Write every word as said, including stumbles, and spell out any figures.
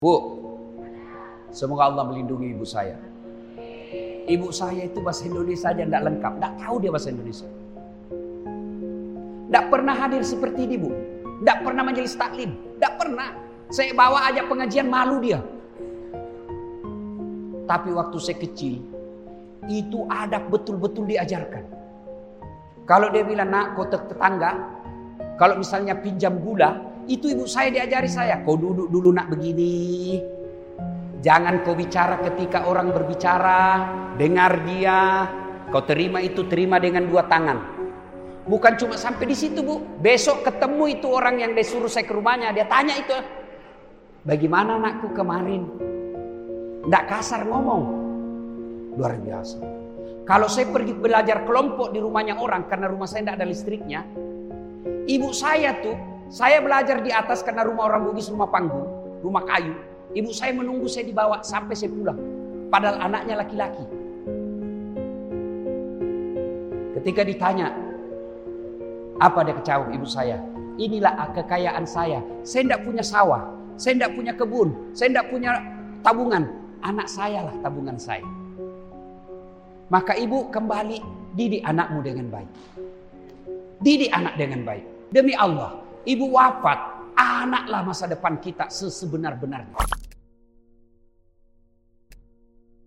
Bu, semoga Allah melindungi ibu saya. Ibu saya itu bahasa Indonesia aja tidak lengkap, tidak tahu dia bahasa Indonesia. Tidak pernah hadir seperti ini, Bu. Tidak pernah majelis taklim, tidak pernah. Saya bawa aja pengajian, malu dia. Tapi waktu saya kecil, itu adab betul-betul diajarkan. Kalau dia bilang, nak, kau tetangga, kalau misalnya pinjam gula, itu ibu saya diajari saya. Kau duduk dulu nak begini. Jangan kau bicara ketika orang berbicara. Dengar dia. Kau terima itu, terima dengan dua tangan. Bukan cuma sampai di situ, Bu. Besok ketemu itu orang yang disuruh saya ke rumahnya. Dia tanya itu. Bagaimana anakku kemarin? Tidak kasar ngomong. Luar biasa. Kalau saya pergi belajar kelompok di rumahnya orang. Karena rumah saya tidak ada listriknya. Ibu saya tuh. Saya belajar di atas karena rumah orang Bugis, rumah panggung, rumah kayu. Ibu saya menunggu saya dibawa sampai saya pulang. Padahal anaknya laki-laki. Ketika ditanya, apa dia kecauh ibu saya? Inilah kekayaan saya. Saya tidak punya sawah. Saya tidak punya kebun. Saya tidak punya tabungan. Anak saya lah tabungan saya. Maka ibu kembali, didik anakmu dengan baik. Didik anak dengan baik. Demi Allah. Ibu wafat, anaklah masa depan kita sesebenar-benarnya.